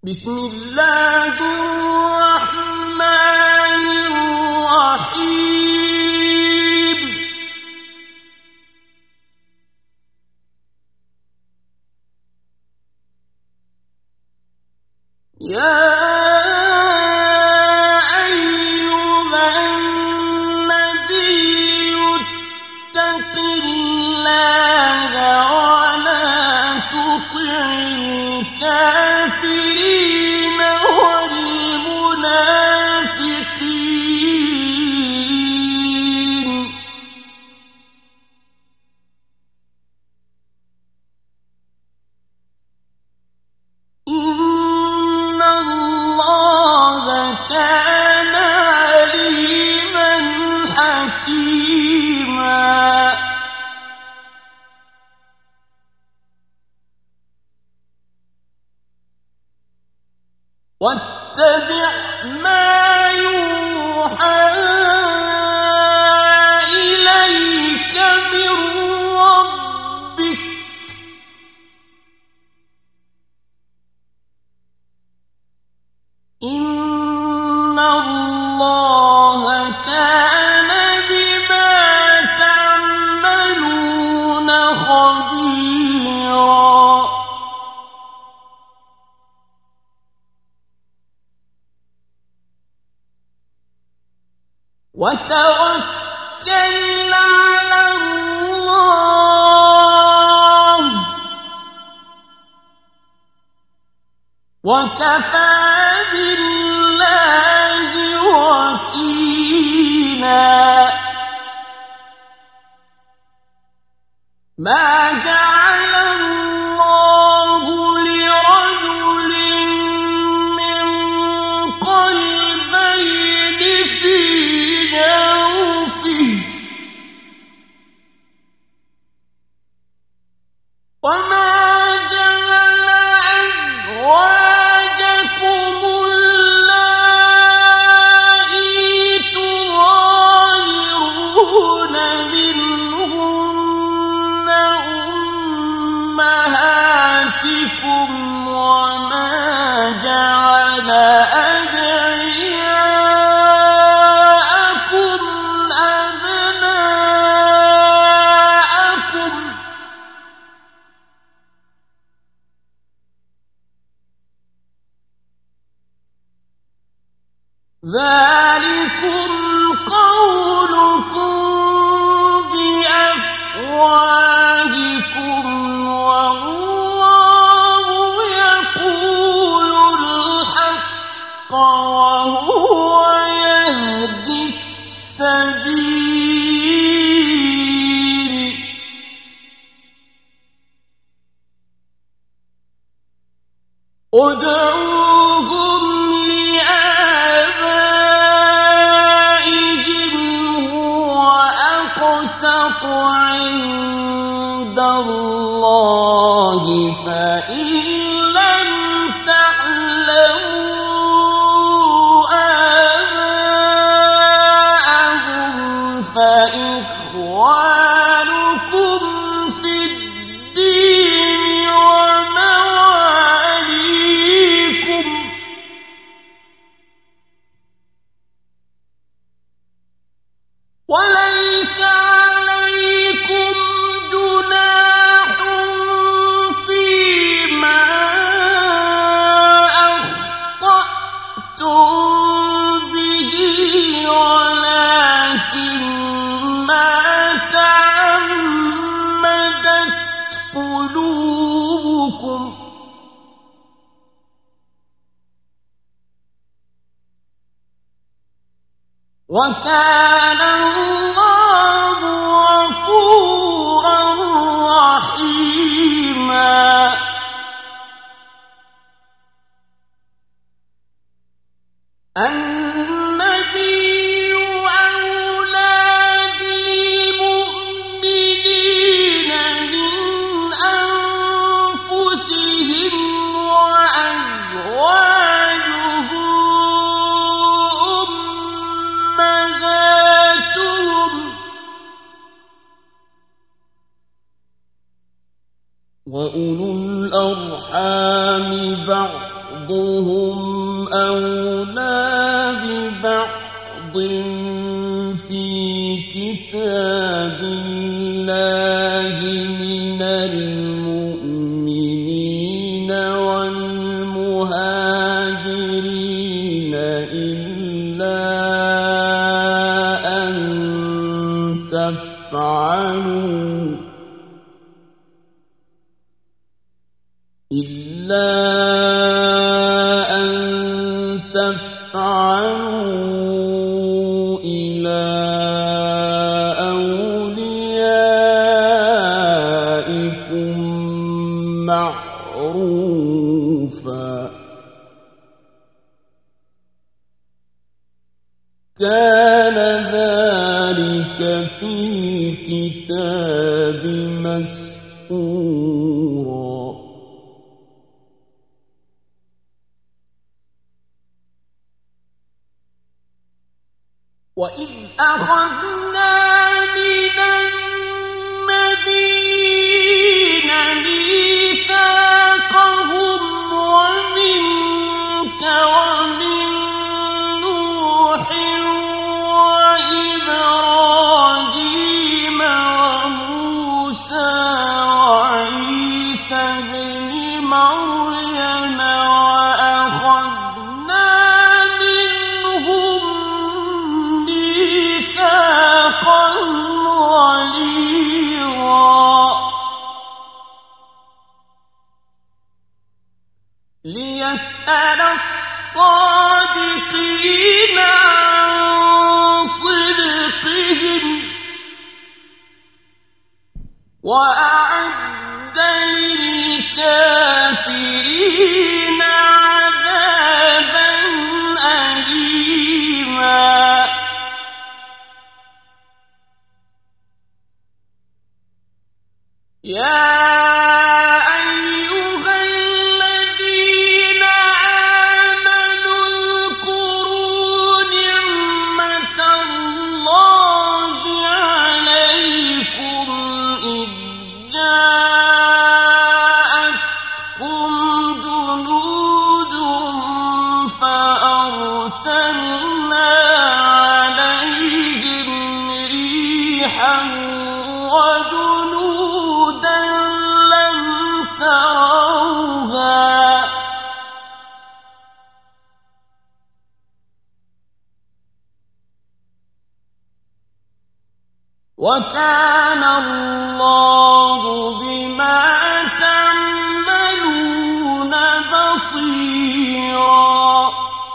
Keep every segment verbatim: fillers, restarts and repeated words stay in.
بسم الله الرحمن الرحيم. يا أيها النبي اتق الله ولا تطع الكافرين والمنافقين. إن الله كان عليما حكيما. واتبع ما يوحى إليك من ربك إن الله كان بما تعملون خبيرا. وتوكل على الله وكفى بالله وكيلا. ما جعل الله لرجل من قلبين في جوفه وما جعل أزواجكم اللائي تظاهرون منهن أمهاتكم وما جعل أدعياءكم أبناءكم ذلكم قولكم بأفواهكم والله يقول الحق وهو يهدي السبيل. ادعوهم لآبائهم هو أقسط عند الله فإن لم تعلموا آباءهم فإخوانكم في الدين ومواليكم وليس عليكم جناح فيما أخطأتم به ولكن ما تعمدت قلوبكم وكان الله غفورا رحيما. النبي أولى بالمؤمنين من أنفسهم وأزواجه أمهاتهم وأولو الأرحام بعضهم بعضهم أولى ببعض في كتاب الله من المؤمنين والمهاجرين إلا أن تفعلوا إلا أن تفعلوا إلى أوليائكم معروفا كان ذلك في الكتاب مسطورا وإذ أخذنا من النبيين ميثاقهم ومنك ومن نوح وإبراهيم وموسى وعيسى ابن مريم وأخذنا منهم ميثاقا غليظا ليسأل الصادقين عن صدقهم وأعد للكافرين عذابا أليما يا أيها الذين آمنوا اذكروا نعمة الله عليكم إذ جاءتكم جنود فأرسلنا عليهم ريحا وجنودا لم تروها وكان الله بما تعملون بصيرا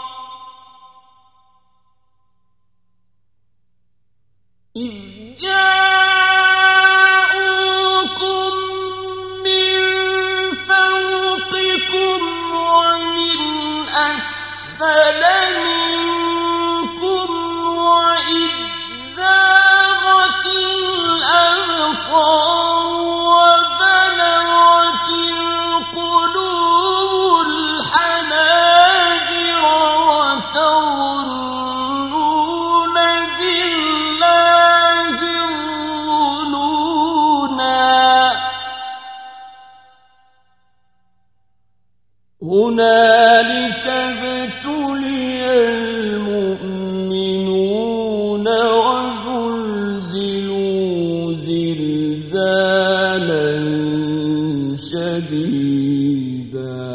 إذ جاءوكم من فوقكم ومن أسفل منكم وإذ زاغت الأبصار وبلغت القلوب الحناجر وتظنون بالله الظنونا هنالك ابتلي المؤمنون وزلزلوا زلزالا شديدا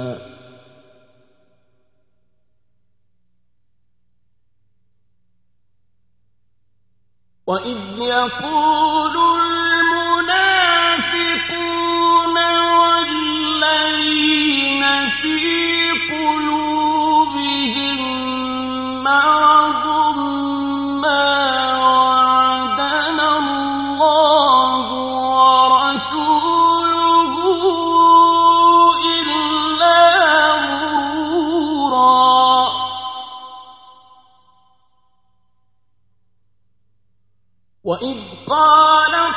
وإذ يقول المنافقون والذين في قلوبهم مرض ما وعدنا الله ورسوله إلا غرورا وإذ قالت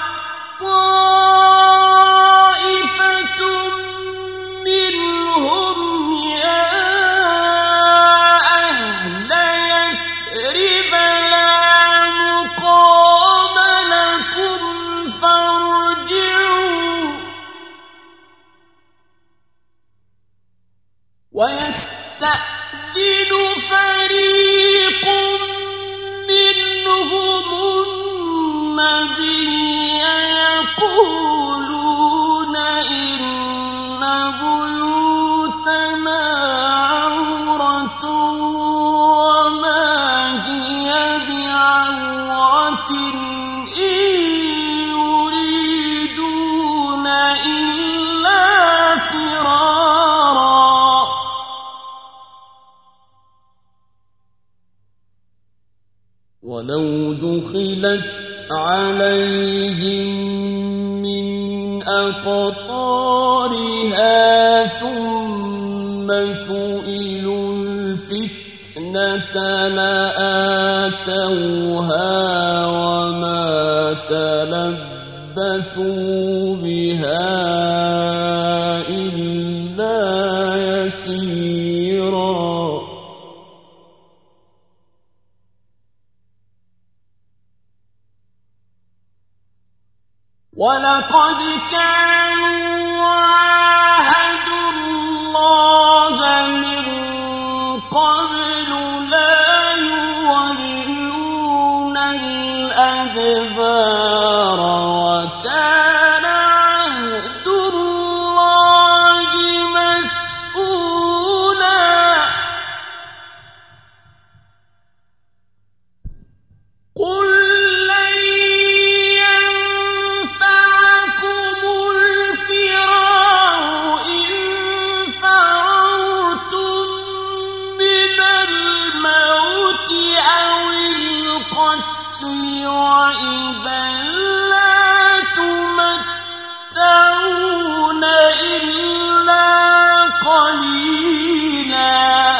يستأذن فريق منهم النبي يقولون إن بيوتنا عورة وما هي بعورة إن يريدون إلا فرارا ولو دخلت عليهم من أقطارها ثم سئلوا الفتنة لآتوها وما تلبثوا بها إلا يسيرا ولقد كانوا عاهدوا الله من قبل لا يولون الأدبار وكان عهد الله مسؤولا قل وإذا لا تمتعون إلا قليلا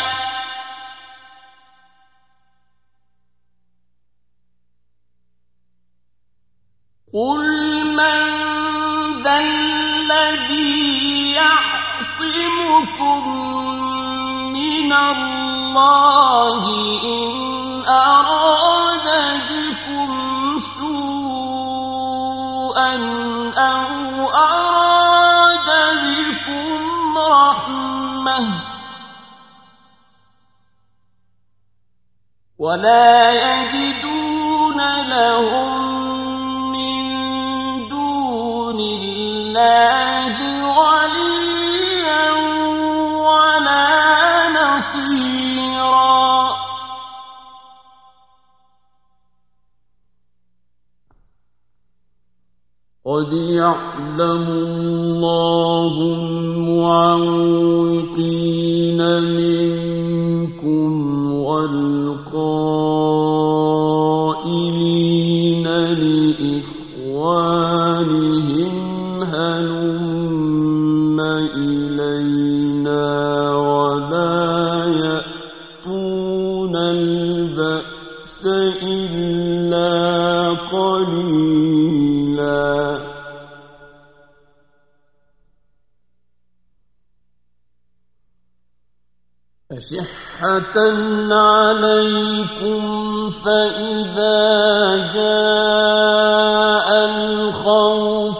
قل من ذا الذي يعصمكم من الله إن أراد بكم سوءا أو أراد بكم رحمة ولا يجدون لهم من دون الله وليا ولا نصيرا قد يعلم الله المعوقين منكم والقائلين لإخوانهم هلم إلينا ولا يأتون البأس إلا قليلا أشحة عليكم فإذا جاء الخوف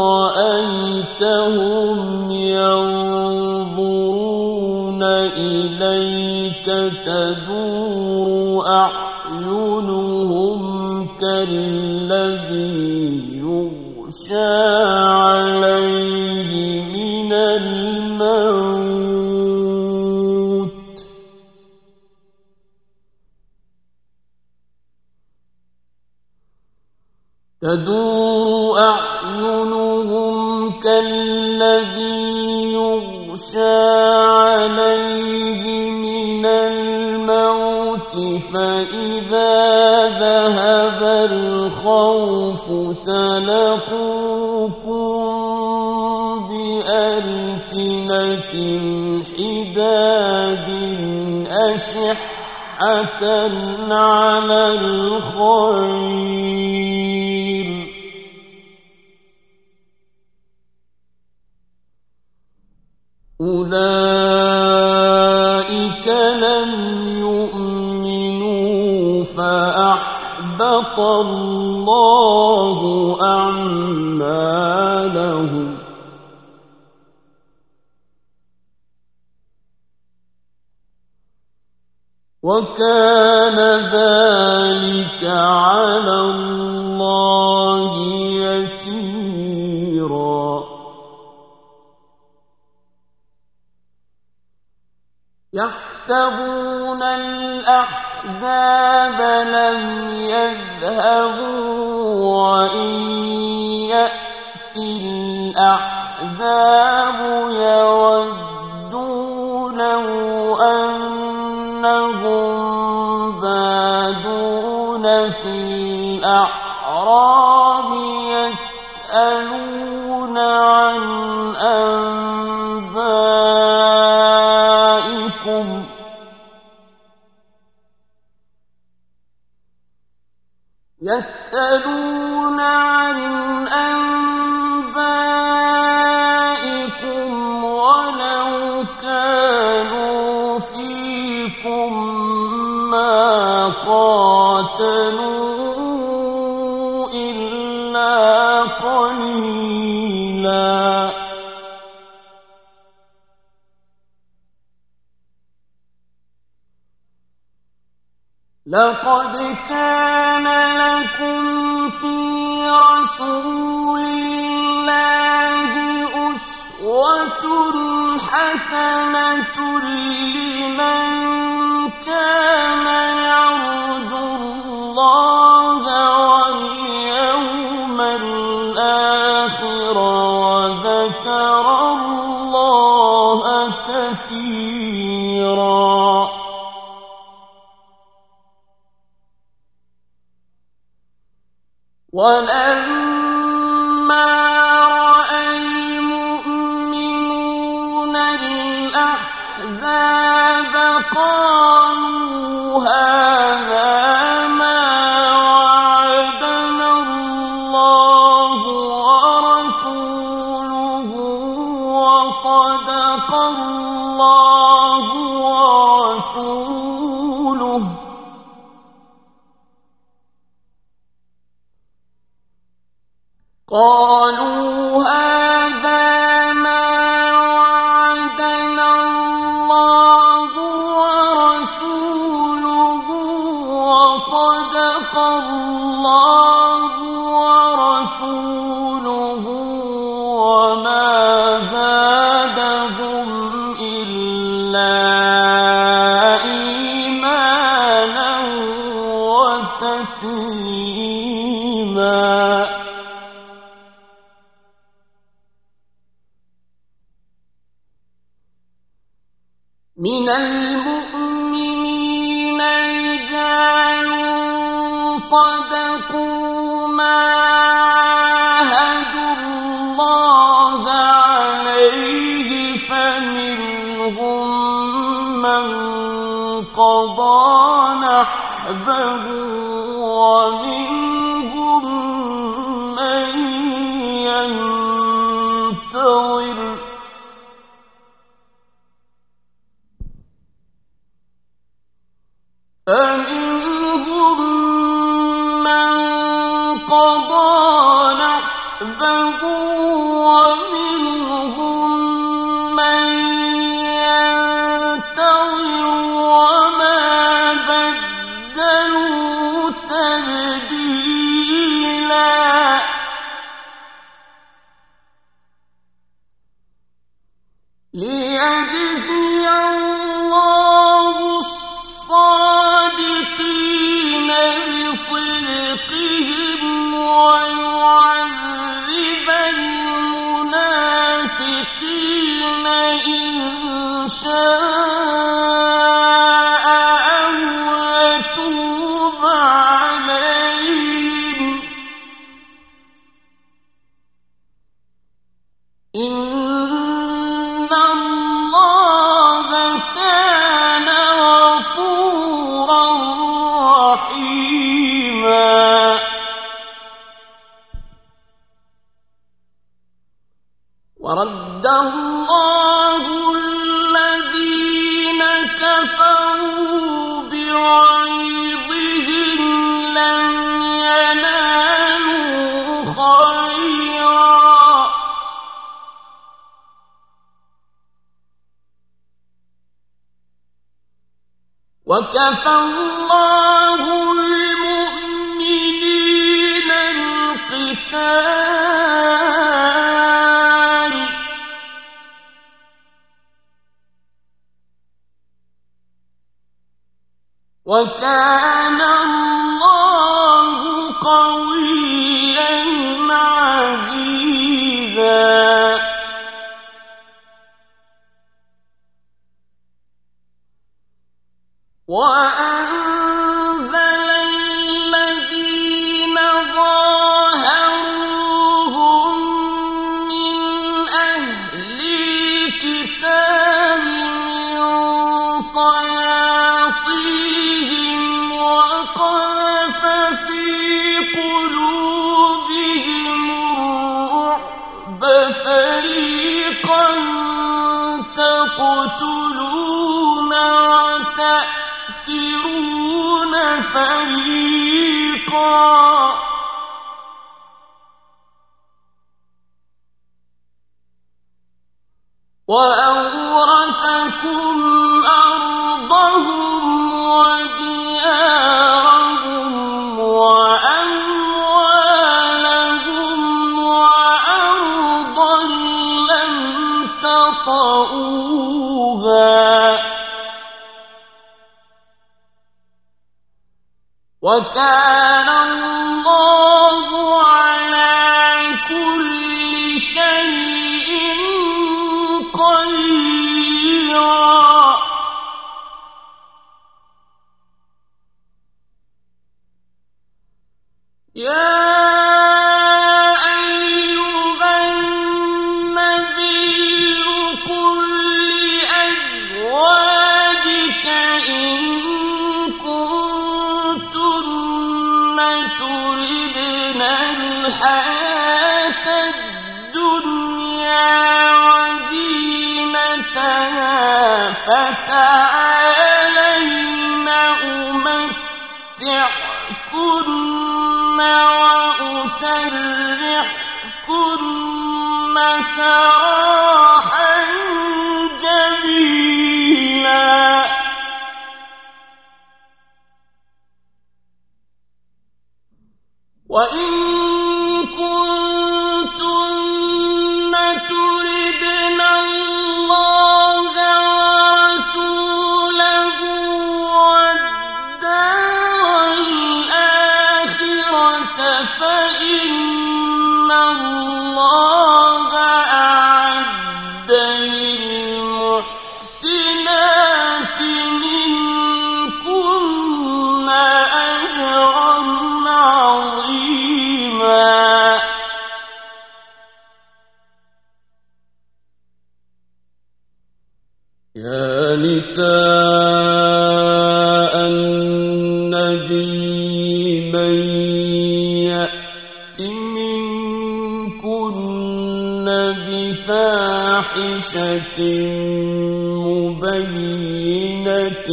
رأيتهم ينظرون إليك تدور أعينهم كالذي يغشى عليه من الموت تدور أعينهم كالذي يغشى عليه من الموت فإذا ذهب الخوف سلقوكم بألسنة حداد أشحة على الخير أولئك لم يؤمنوا فأحبط الله أعمالهم وكان ذلك على الله يسيرا يحسبون الأحزاب لم يذهبوا وإن يأتي الأحزاب يودوا لو أنهم بادون في الأعراب يسألون عن أنبائكم يسألون عن أنبائكم ولو كانوا فيكم ما قاتلوا إلا قليلا لقد كان لكم في رسول الله أسوة حسنة لمن كان يرجو الله واليوم الآخر وذكر الله كثيرا ولما رأى المؤمنون الأحزاب قالوا هذا ما وعدنا الله ورسوله وصدق الله ورسوله قالوا هذا ما وعدنا الله ورسوله وصدق الله ورسوله وما زادهم إلا إيمانا وتسليما من المؤمنين رجال صدقوا ما عاهدوا الله عليه فمنهم من قضى نحبه ومنهم من ينتظر فمنهم من قضى نحبه ومنهم من ينتظر وما بدلوا تبديلا ليجزي الله الصادقين بصدقهم ويعذب المنافقين إن شاء أو يتوب عليهم إن الله كان غفورا رحيما ورد الله الذين كفروا بغيظهم لم ينالوا خيرا وكفى الله المؤمنين القتال وكان الله قويا عزيزا وأنزل الذين ظاهروهم من أهل الكتاب من صياصيهم وقذف في قلوبهم الرعب فريقا تقتلون وتأسرون فريقا وأورثكم أرضهم وديارهم وأموالهم وأرضا لم تطئوها وكان الله على كل شيء قديرا يا أيها النبي قل لأزواجك إن كنتن تردن الحياة الدنيا وزينتها فتعالين أمتعكن وأسرحكن سراحا جميلا وإن كنتن تردن الله ورسوله والدار الآخرة فإن الله أعد للمحسنات منكن أجرا عظيما يا نساء النبي من يأت منكن بفاحشة مبينة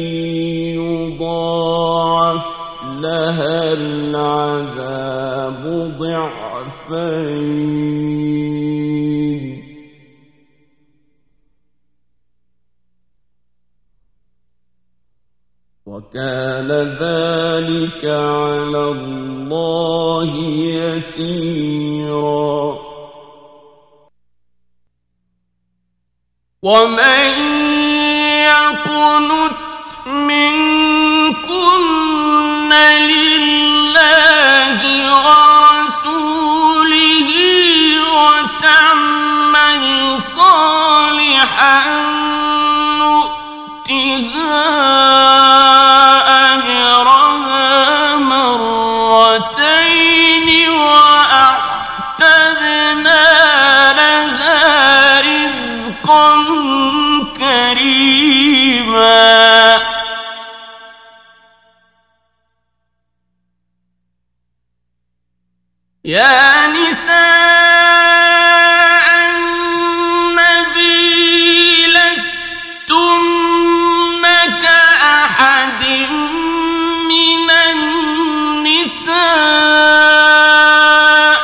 يضاعف لها العذاب ضعفين وكان ذلك على الله يسيرا ومن يقنت منكن لله ورسوله وتعمل صالحا نؤتها أجرها مرتين وأعتدنا لها رزقا كريما يا نساء النبي لستن كأحد من النساء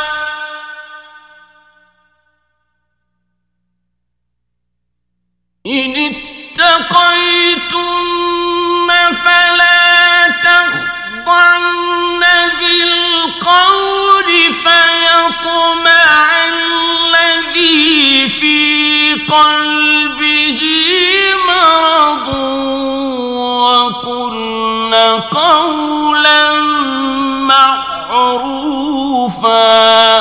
إن اتقيتن وقرن قولا معروفا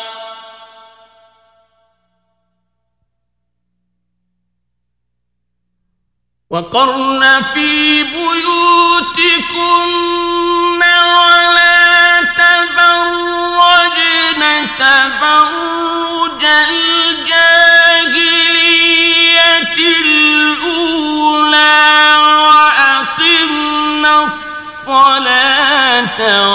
وقرن في بيوتكن ولا تبرجن تبرج الجاهلية الأولى وأقمنا الصلاة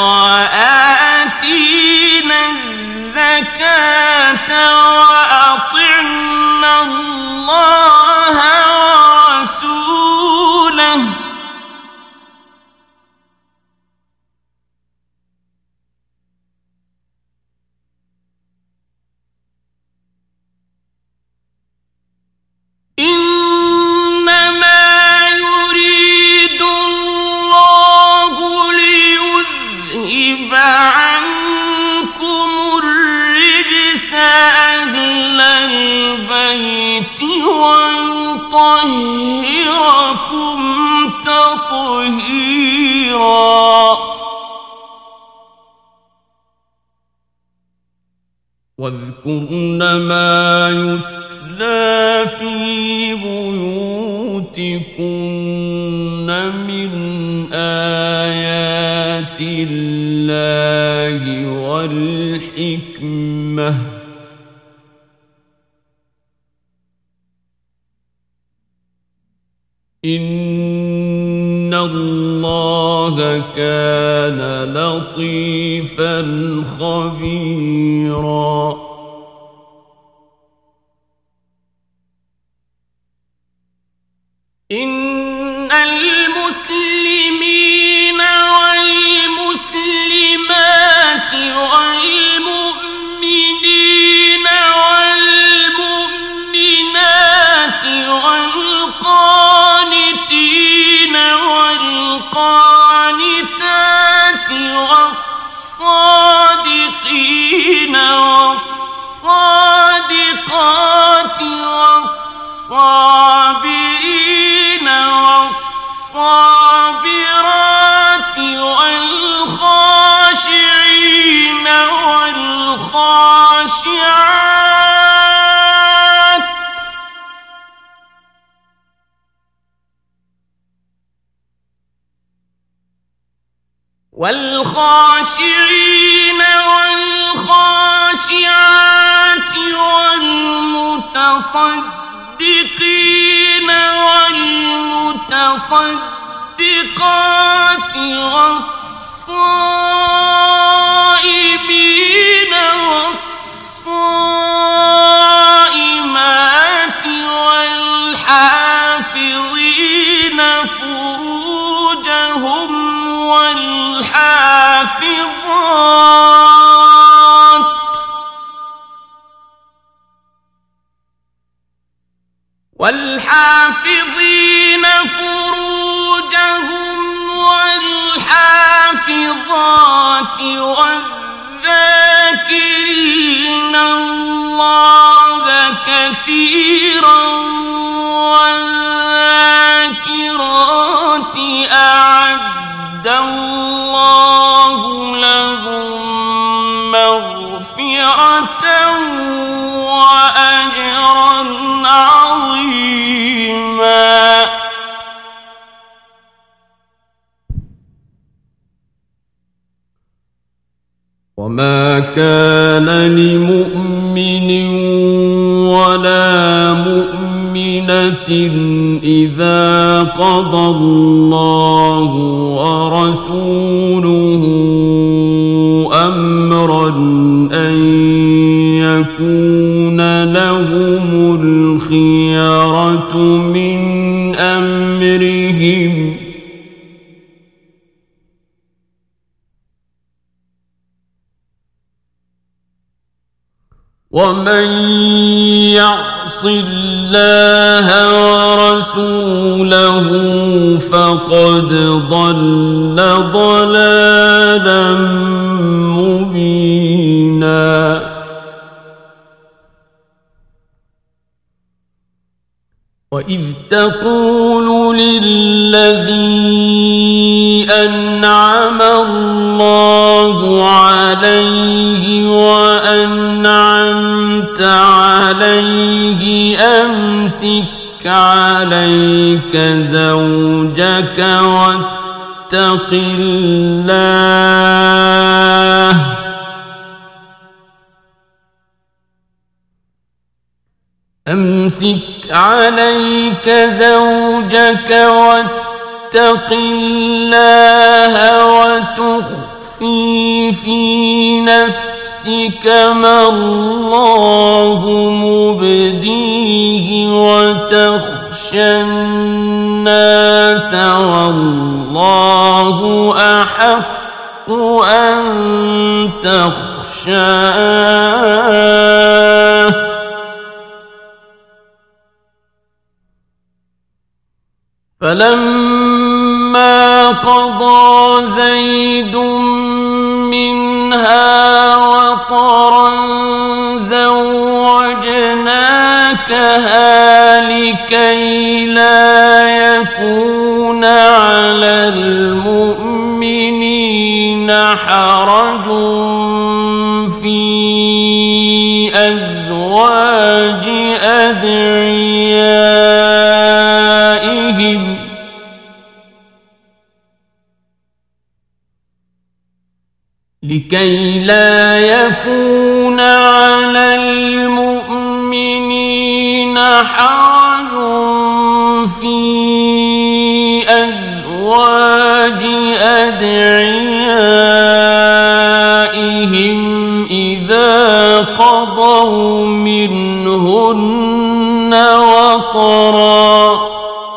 وآتينا الزكاة وأطعنا الله ورسوله إنما يريد الله ليذهب عنكم الرجس أهل البيت ويطهركم تطهيرا واذكرن ما يتلى في بيوتكن من آيات الله والحكمة إن الله كان لطيفا خبيرا إن المسلمين والمسلمات والمؤمنين والمؤمنات والقانتين والقانتات والصادقين والصادقات والصابرين والصابرات والخاشعين والخاشعات والخاشعين والخاشعات والمتصدقين والمتصدقات والصائمين والصائمات والحافظين فروجهم والحافظات والحافظين فروجهم والحافظات والذاكرين الله كثيرا والذاكرات أعد الله لهم مغفرة وأجرا عظيما وما كان لمؤمن ولا مؤمنة إذا قضى الله ورسوله أمرا أن يكون لهم الخيرة من أمرهم ومن يعص الله ورسوله فقد ضل ضلالا مبينا وإذ تقول للذي عليه أمسك عليك زوجك واتق الله أمسك عليك زوجك واتق الله وتخفي في نفسك ما الله مبديه وتخشى الناس والله أحق أن تخشاه فلما قضى زيد منها وطرا زوجناكها لكي لا يكون على المؤمنين حرج في أزواج أدعيائهم لكي لا يكون على المؤمنين حرج في أزواج أدعيائهم إذا قضوا منهن وطرا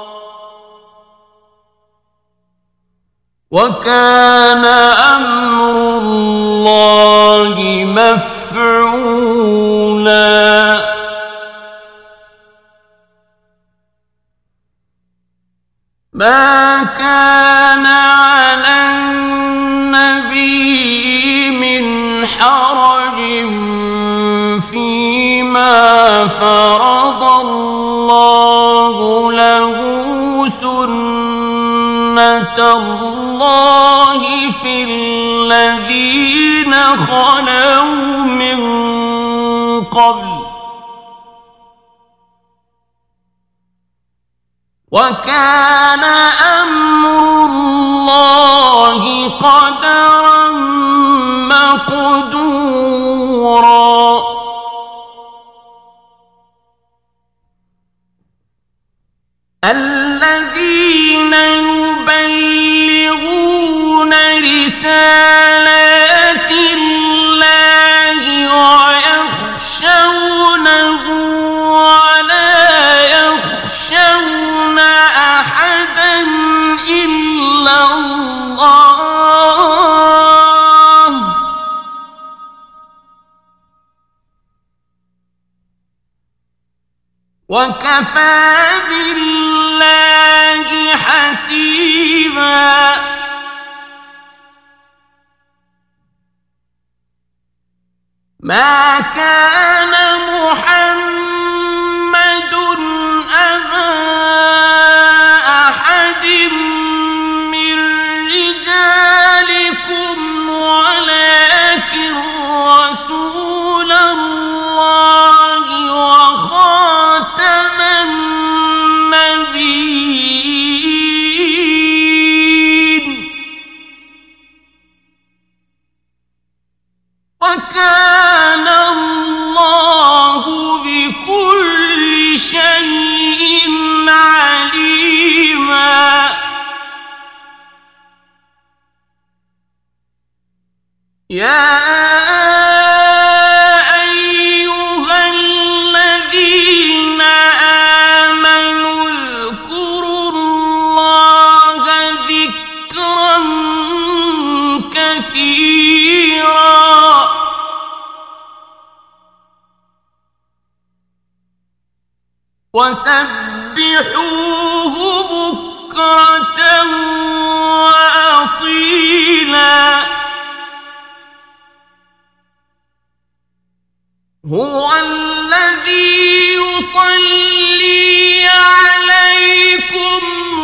وكان أمر الله مفعولا ما كان على النبي من حرج فيما فرض الله له سنة الله في الذين خلوا من قبل وكان أمر الله قدرا مقدورا الذين يبلغون رسالات الله ويخشونه ولا يخشون أحدا إلا الله وكفى بالله حسيبا ما كان محمد أبا أحد من رجالكم ولكن رسول الله وخاتم النبيين وكان الله بكل شيء عليما يا أيها الذين آمنوا اذكروا الله ذكرا كثيرا وسبحوه بكرة وأصيلا هو الذي يصلي عليكم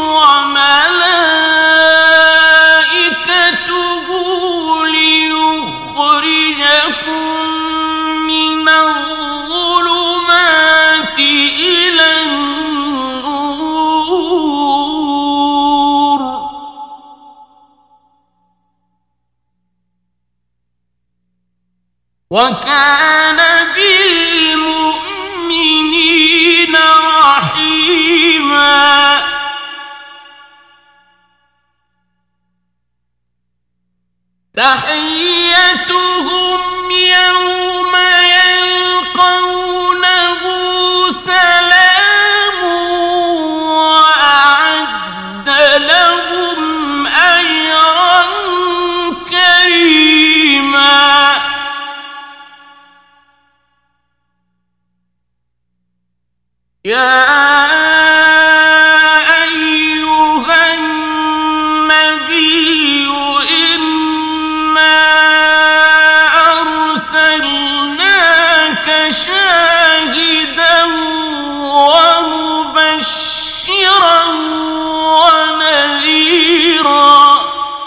وملائكته ليخرجكم من الظلمات وكان بالمؤمنين رحيما تحيتهم يوم يلقونه سلام وأعد لهم أجرا كريما يا شاهدا ومبشرا ونذيرا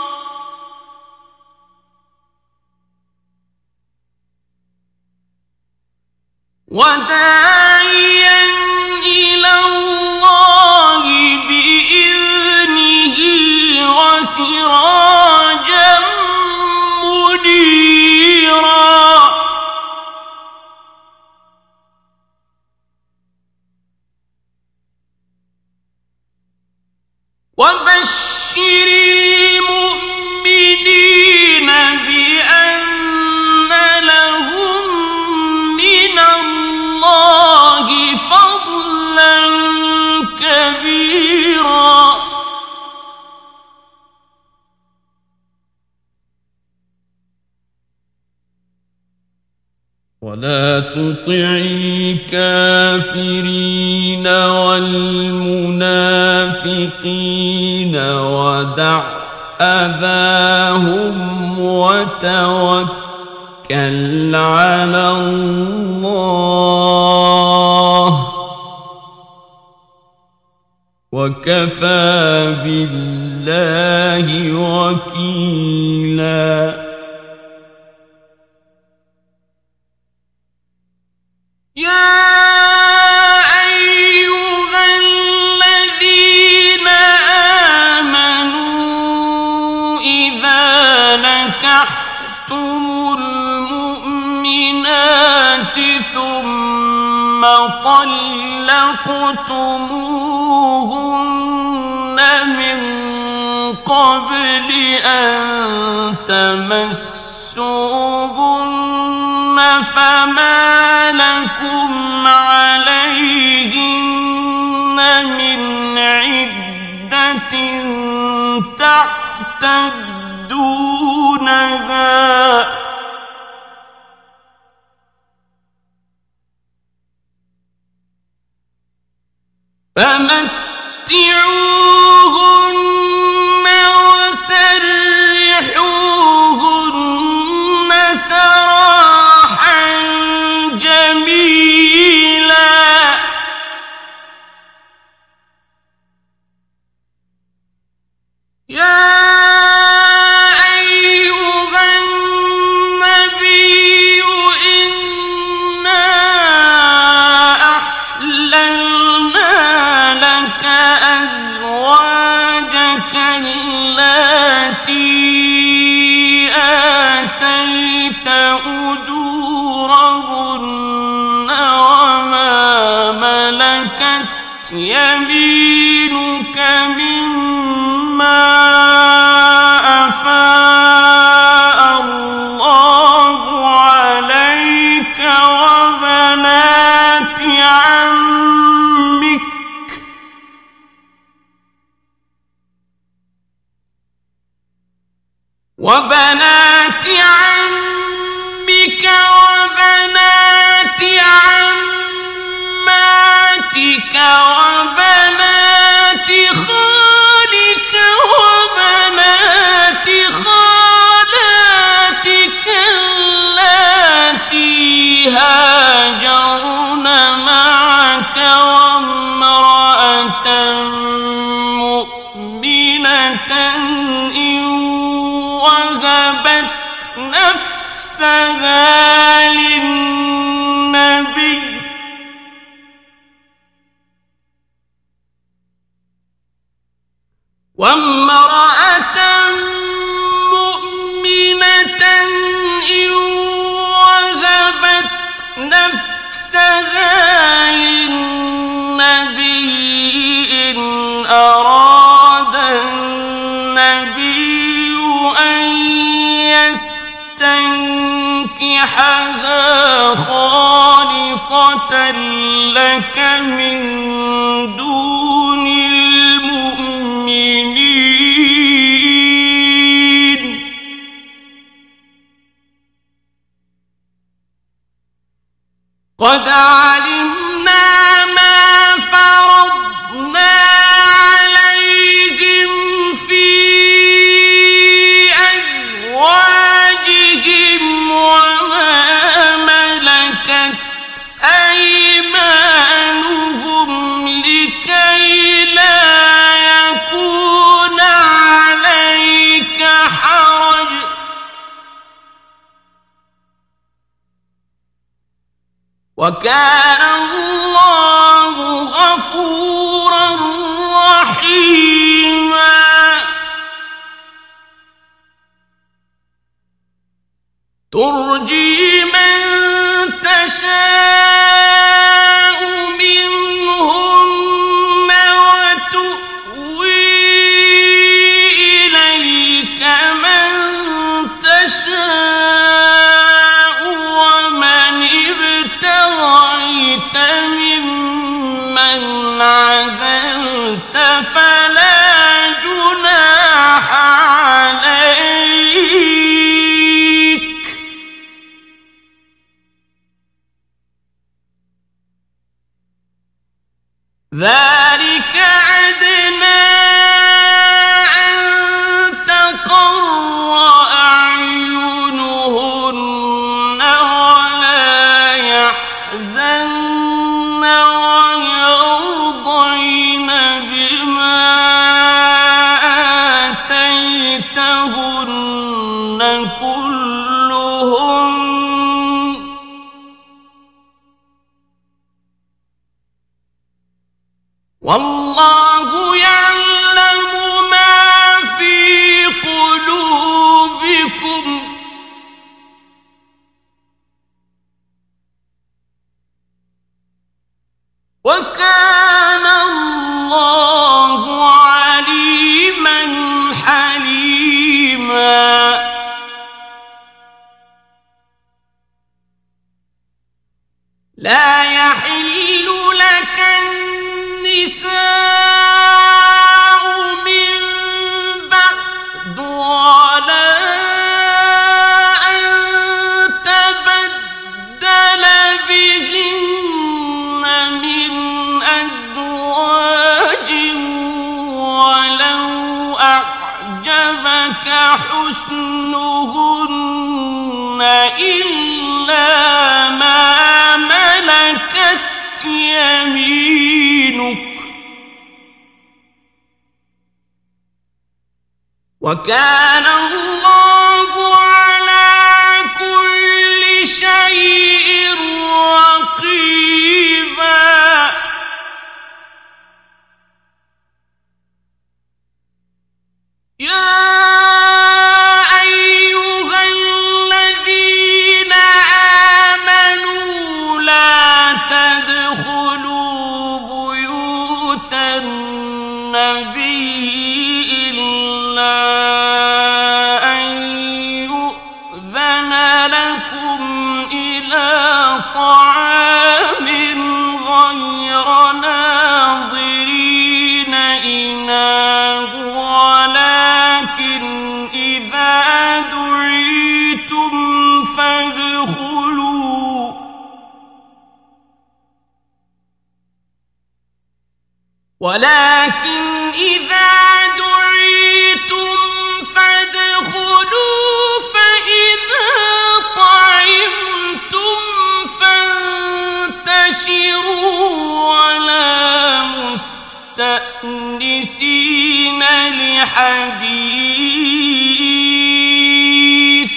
وداعيا إلى الله بإذنه وسراجا منيرا وبشر المؤمنين بأن لهم من الله فضلا كبيرا ولا تطع الكافرين والمنافقين ودع أذاهم وتوكل على الله وكفى بالله وكيلا يا أيها الذين آمنوا إذا نكحتم المؤمنات ثم طلقتموهن من قبل أن تمسوهن فما لكم عليهن من عدة تعتدونها فمتعوهن وسرحوهن سراحا جميلا يا أيها النبي إنا أحللنا لك أزواجك اللاتي آتيت أجورهن وما ملكت يمينك مما أفاء الله عليك وبنات عمك وبنات عمك وبنات عماتك وبنات خالك وبنات خالاتك اللاتي هاجرن معك وامرأة مؤمنة إن وهبت نفسها للنبي وامرأة مؤمنة إن وهبت خالصة لك من دون المؤمنين قد علمنا ما فرضنا عليهم في أزواجهم وما ملكت أيمانهم لكي لا يكون عليك حرج وكان الله غفورا رحيما ترجي من تشاء منهن وتؤوي إليك من تشاء ومن ابتغيت ممن عزلت فلا جناح عليك ذلك أدنى أن تقر أعينهن ولا يحزن ويرضين بما آتيتهن كلهم والله يعلم ما في قلوبكم وكان الله عليما حليما لا يحل لك النساء من بعد ولا أن تبدل بهن من أزواج ولو أعجبك حسنهن إلا ما ملكت يمينك وكان الله على كل شيء رقيبا يا أيها الذين آمنوا لا تدخلوا بيوت النبي إلا أن يؤذن لكم إلى طعام غير ناظرين إناه ولكن إذا دعيتم فادخلوا ولكن إذا دعيتم فادخلوا فإذا طعمتم فانتشروا ولا مستأنسين لحديث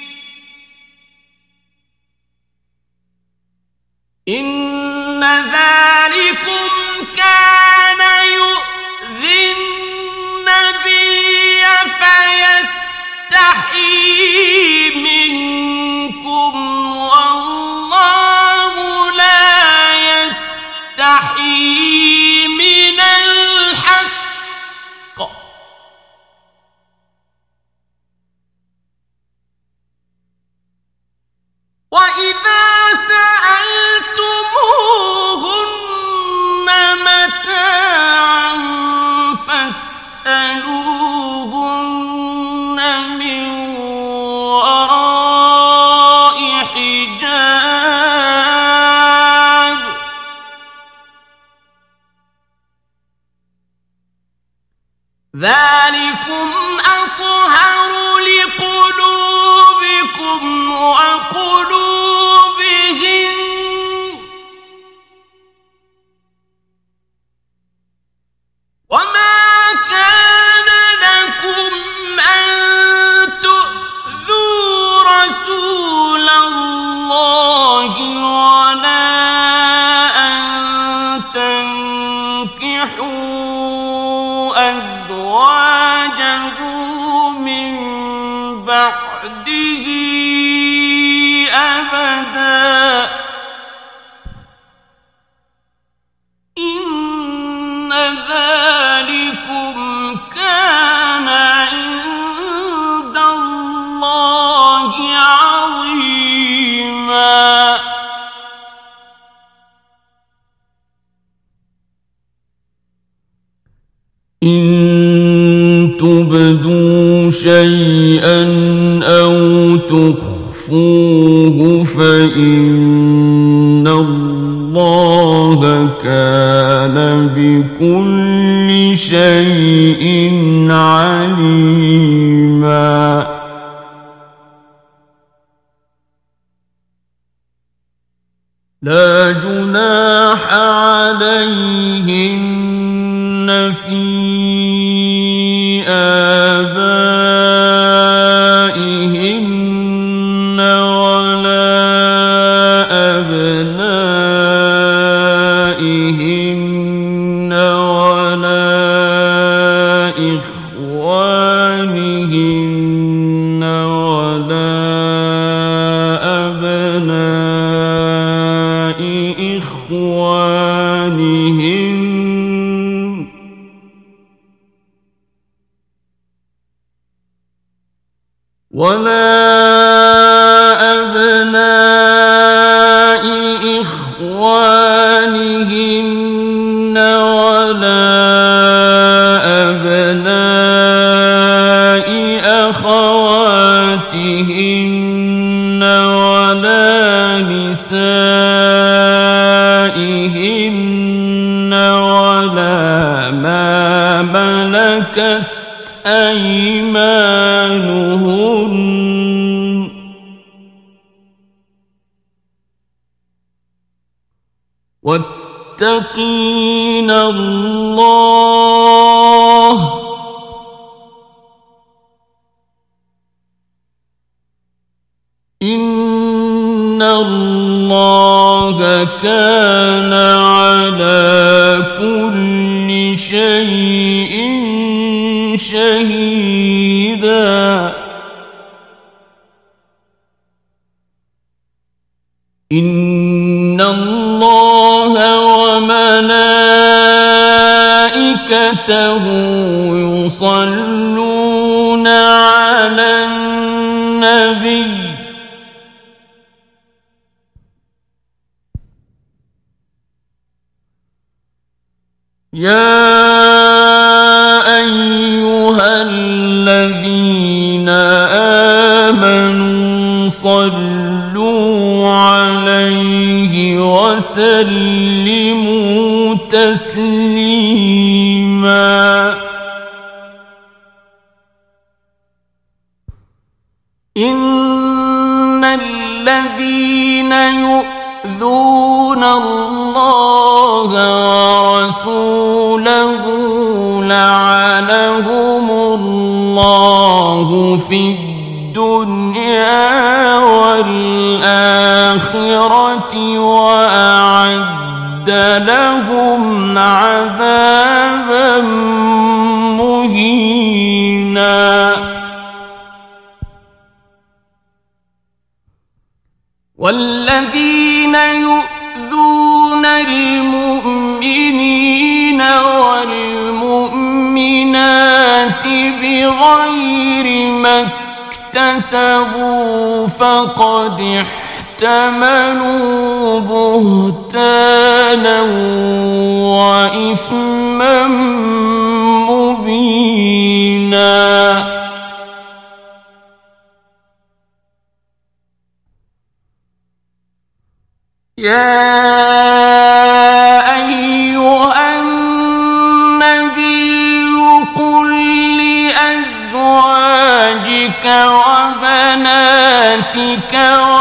إن ذلكم كان يؤذي النبي فيستحيي منكم والله لا يستحيي من الحق وإذا سألتم ذلكم أطهر لقلوبكم وقلوبهم وما كان لكم أن تؤذوا رسول الله ولا أن تنكحوا أزواجه من بعده أبدا إن ذلكم كان عند الله عظيما إن تبدوا شيئا أو تخفوه فإن الله كان بكل شيء عليما لا جناح عليهن في آبائهن ولا أبنائهن ولا إخوانهن ولا أبناء إخوانهن ولا أبناء إخوانهن ولا أبناء أخواتهن ولا نسائهن ولا ما ملكت أيمانهن واتقين الله إن الله كان على كل شيء شهيدا إن الله وملائكته يصلون على النبي يا أيها الذين آمنوا صلوا عليه وسلموا تسليما إن الذين يؤذون الله ورسوله لعنهم الله في الدنيا والآخرة وأعد لهم عذابا مهينا والذين يؤذون المؤمنين والمؤمنات بغير ما اكتسبوا فقد احتملوا بهتانا وإثما مبينا يا أيها النبي قل وبناتك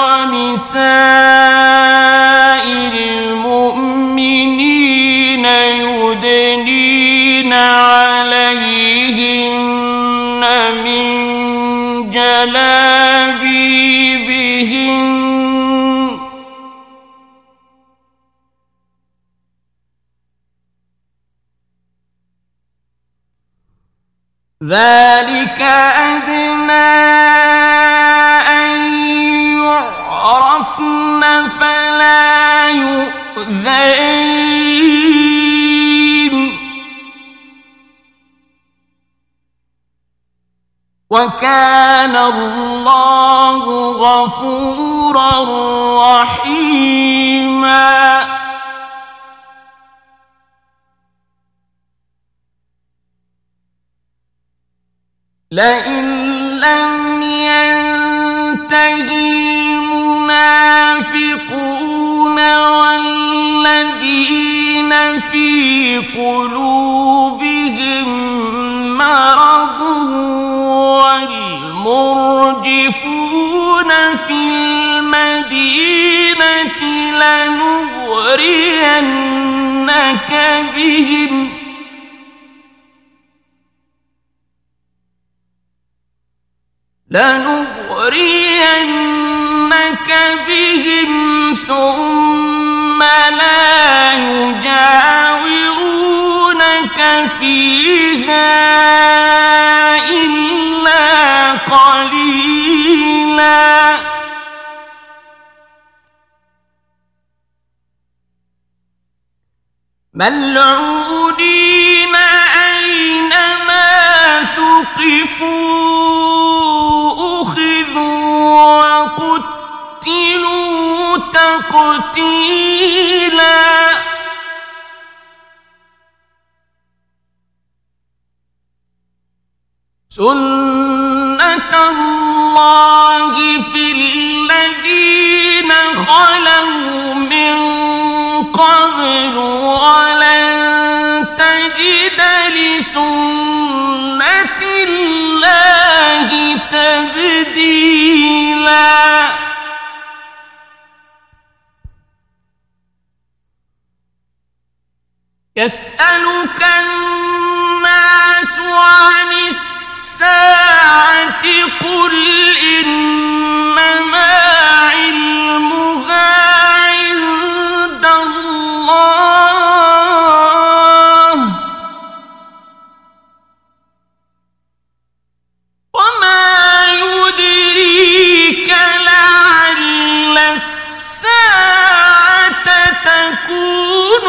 ونساء المؤمنين يدنين عليهن من جلابيبهن ذلك أدنى أن يعرفن فلا يؤذين وكان الله غفورا رحيما لئن لم ينته المنافقون والذين في قلوبهم مرض والمرجفون في المدينة لنغرينك بهم لنغرينك بهم ثم لا يجاورونك فيها إلا قليلا ملعونين أينما ثقفوا وقتلوا تقتيلا سنة الله في الذين خلوا من قبل ولن تجد لسنة الله تبديلا يسألك الناس عن الساعة قل إنما علمها عند الله وما يدريك لعل الساعة تكون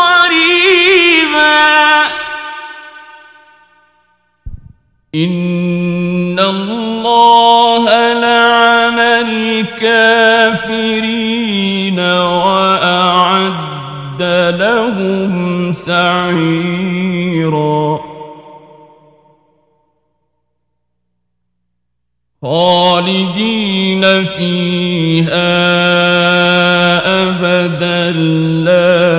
قريبا إن الله لعن الكافرين وأعد لهم سعيرا خالدين فيها أبدا لا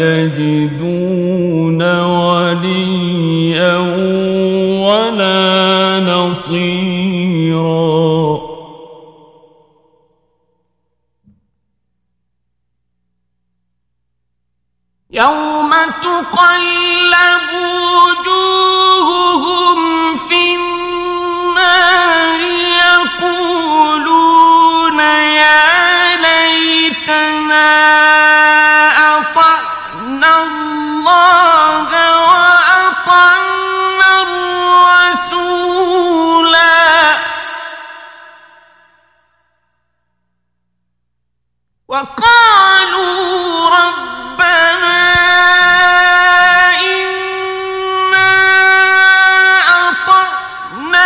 يجدون وليا ولا نصيرا يوم تقلب وجوههم في النار يقولون يا ليتنا أطعنا الله وأطعنا الرسولا وقالوا ربنا إنا أطعنا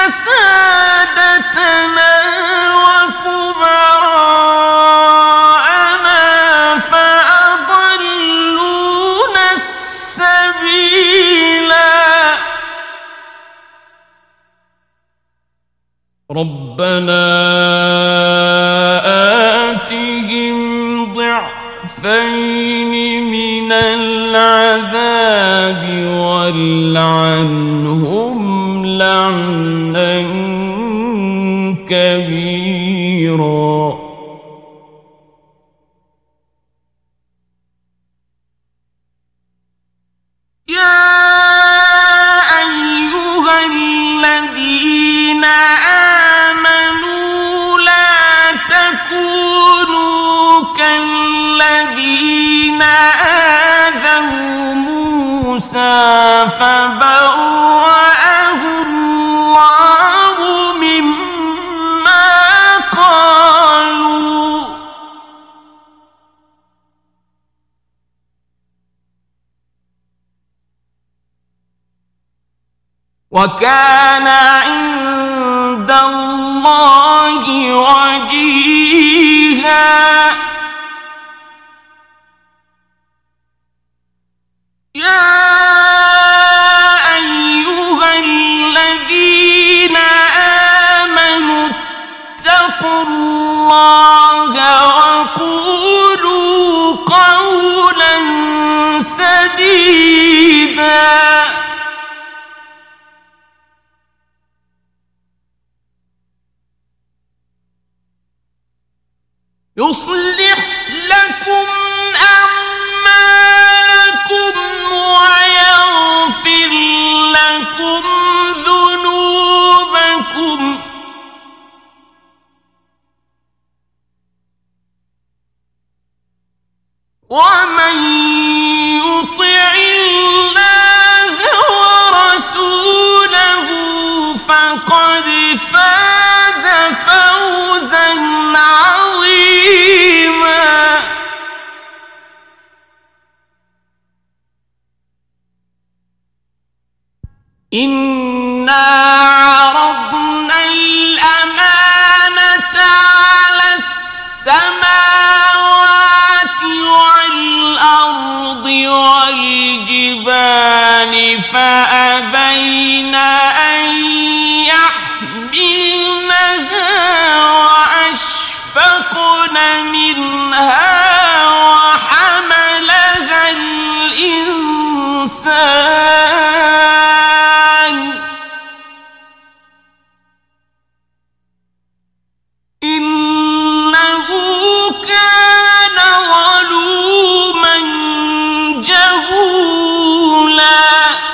سادتنا وكبراءنا فأضلونا السبيلا ربنا آتهم ضعفين من العذاب والعنهم لعنا كبيرا. فبرأه الله مما قالوا وكان عند الله وجيها. يا أيها الذين آمنوا اتقوا الله وقولوا قولا سديدا يصلح لكم أعمالكم ويغفر لكم ذنوبكم ومن يطع الله ورسوله فقد فاز فوزا عظيما. إنا عرضنا الأمانة على السماوات والأرض والجبال فأبين أن يحملنها وأشفقن منها وحملها الإنسان إنه كان ظلوما جهولا.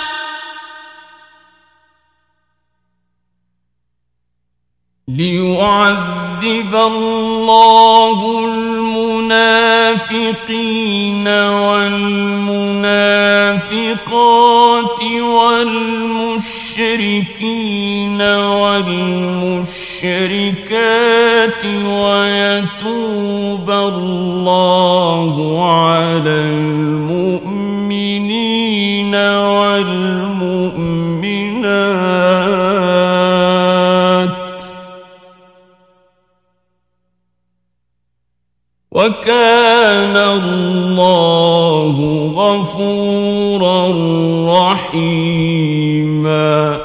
ليعذب الله المنافقين والمنافقات والمشركين والمشركات ويتوب الله على المؤمنين والمؤمنات وكان الله غفورا رحيما.